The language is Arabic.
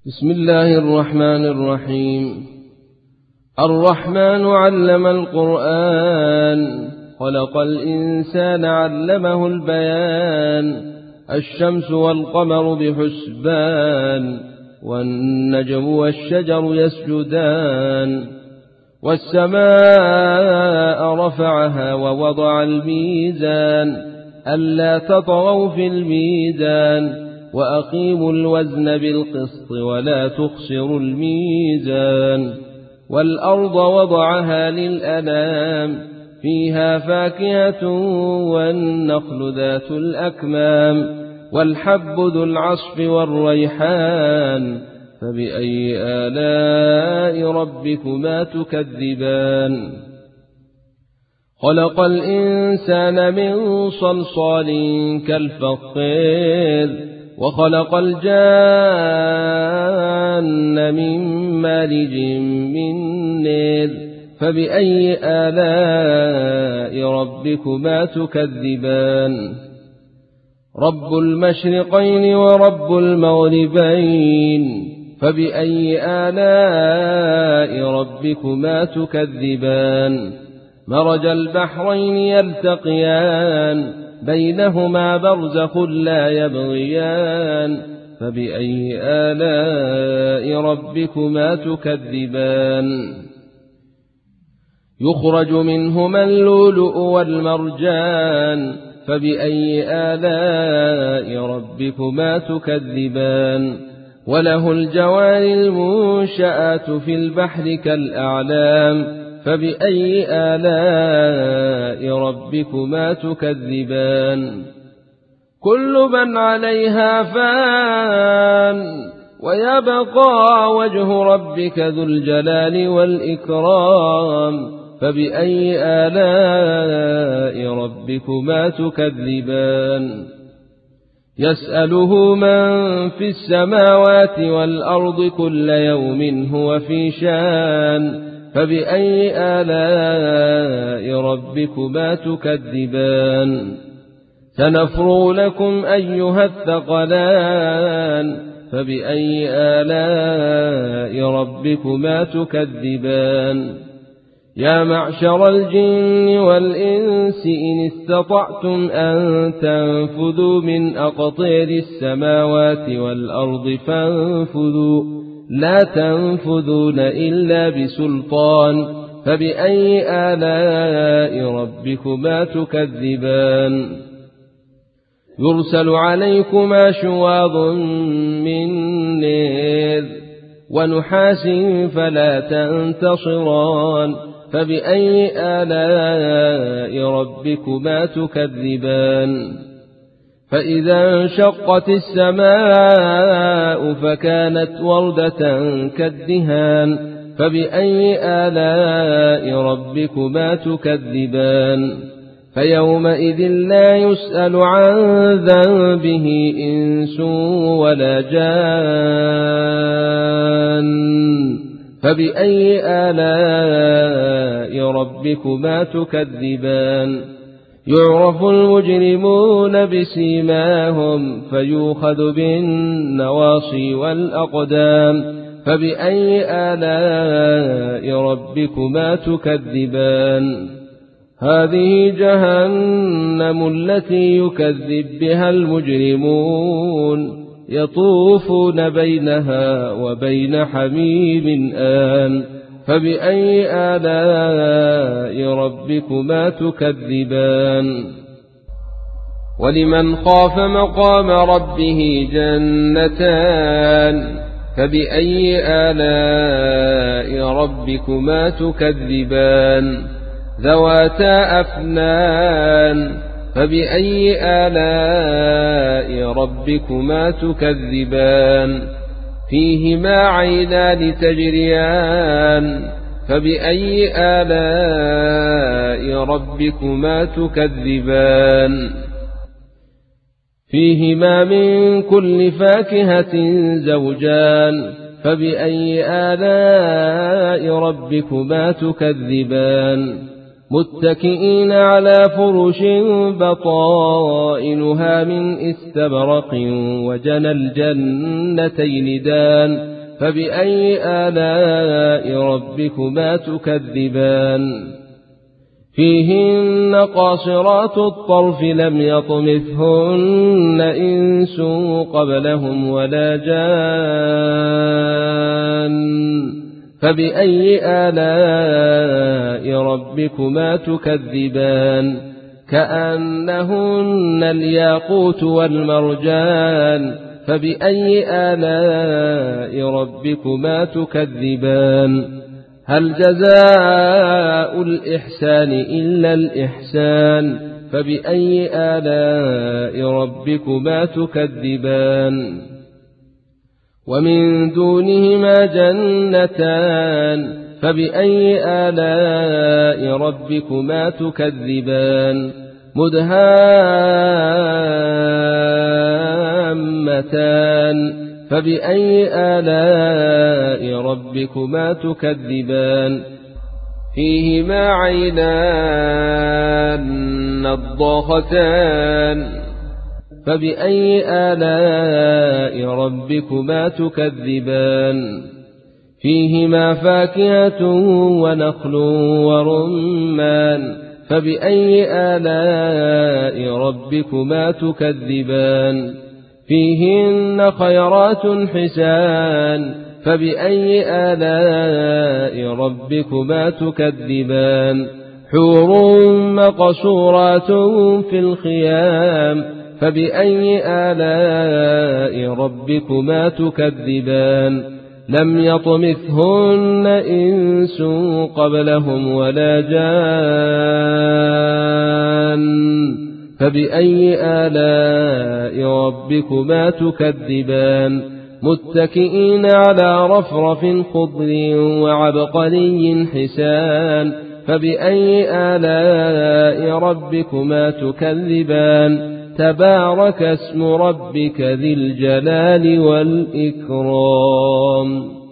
بسم الله الرحمن الرحيم. الرحمن علم القرآن، خلق الإنسان علمه البيان. الشمس والقمر بحسبان، والنجم والشجر يسجدان. والسماء رفعها ووضع الميزان، ألا تطغوا في الميزان، وأقيموا الوزن بالقسط ولا تخسروا الميزان. والأرض وضعها للأنام، فيها فاكهة والنخل ذات الأكمام، والحب ذو العصف والريحان. فبأي آلاء ربكما تكذبان؟ خلق الإنسان من صلصال كالفخار، وخلق الجان من مارج من نار. فبأي آلاء ربكما تكذبان؟ رب المشرقين ورب المغربين، فبأي آلاء ربكما تكذبان؟ مرج البحرين يلتقيان، بينهما برزخ لا يبغيان. فبأي آلاء ربكما تكذبان؟ يخرج منهما اللؤلؤ والمرجان، فبأي آلاء ربكما تكذبان؟ وله الجوار المنشآت في البحر كالأعلام، فبأي آلاء ربكما تكذبان؟ كل من عليها فان، ويبقى وجه ربك ذو الجلال والإكرام. فبأي آلاء ربكما تكذبان؟ يسأله من في السماوات والأرض كل يوم هو في شان. فبأي آلاء ربكما تكذبان؟ سنفرغ لكم أيها الثقلان. فبأي آلاء ربكما تكذبان؟ يا معشر الجن والإنس إن استطعتم أن تنفذوا من أقطار السماوات والأرض فانفذوا، لا تنفذون إلا بسلطان. فبأي آلاء ربكما تكذبان؟ يرسل عليكما شواظ من نار ونحاس فلا تنتصران. فبأي آلاء ربكما تكذبان؟ فإذا انشقت السماء فكانت وردة كالدهان. فبأي آلاء ربكما تكذبان؟ فيومئذ لا يسأل عن ذنبه إنس ولا جان. فبأي آلاء ربكما تكذبان؟ يعرف المجرمون بسيماهم، فيؤخذ بالنواصي والأقدام. فبأي آلاء ربكما تكذبان؟ هذه جهنم التي يكذب بها المجرمون، يطوفون بينها وبين حميم آن. فبأي آلاء ربكما تكذبان؟ ولمن خاف مقام ربه جنتان، فبأي آلاء ربكما تكذبان؟ ذواتا أفنان، فبأي آلاء ربكما تكذبان؟ فيهما عينان تجريان، فبأي آلاء ربكما تكذبان؟ فيهما من كل فاكهة زوجان، فبأي آلاء ربكما تكذبان؟ متكئين على فرش بطائنها من استبرق وجنى الجنتين دان فبأي آلاء ربكما تكذبان فيهن قاصرات الطرف لم يطمثهن إنس قبلهم ولا جان فبأي آلاء ربكما تكذبان كأنهن الياقوت والمرجان فبأي آلاء ربكما تكذبان هل جزاء الإحسان إلا الإحسان فبأي آلاء ربكما تكذبان ومن دونهما جنتان فبأي آلاء ربكما تكذبان مدهامتان فبأي آلاء ربكما تكذبان فيهما عينان نضاختان فبأي آلاء ربكما تكذبان فيهما فاكهة ونخل ورمان فبأي آلاء ربكما تكذبان فيهن خيرات حسان فبأي آلاء ربكما تكذبان حور مقصورات في الخيام فبأي آلاء ربكما تكذبان لم يطمثهن إنس قبلهم ولا جان فبأي آلاء ربكما تكذبان متكئين على رفرف خضر وعبقري حسان فبأي آلاء ربكما تكذبان تبارك اسم ربك ذي الجلال والإكرام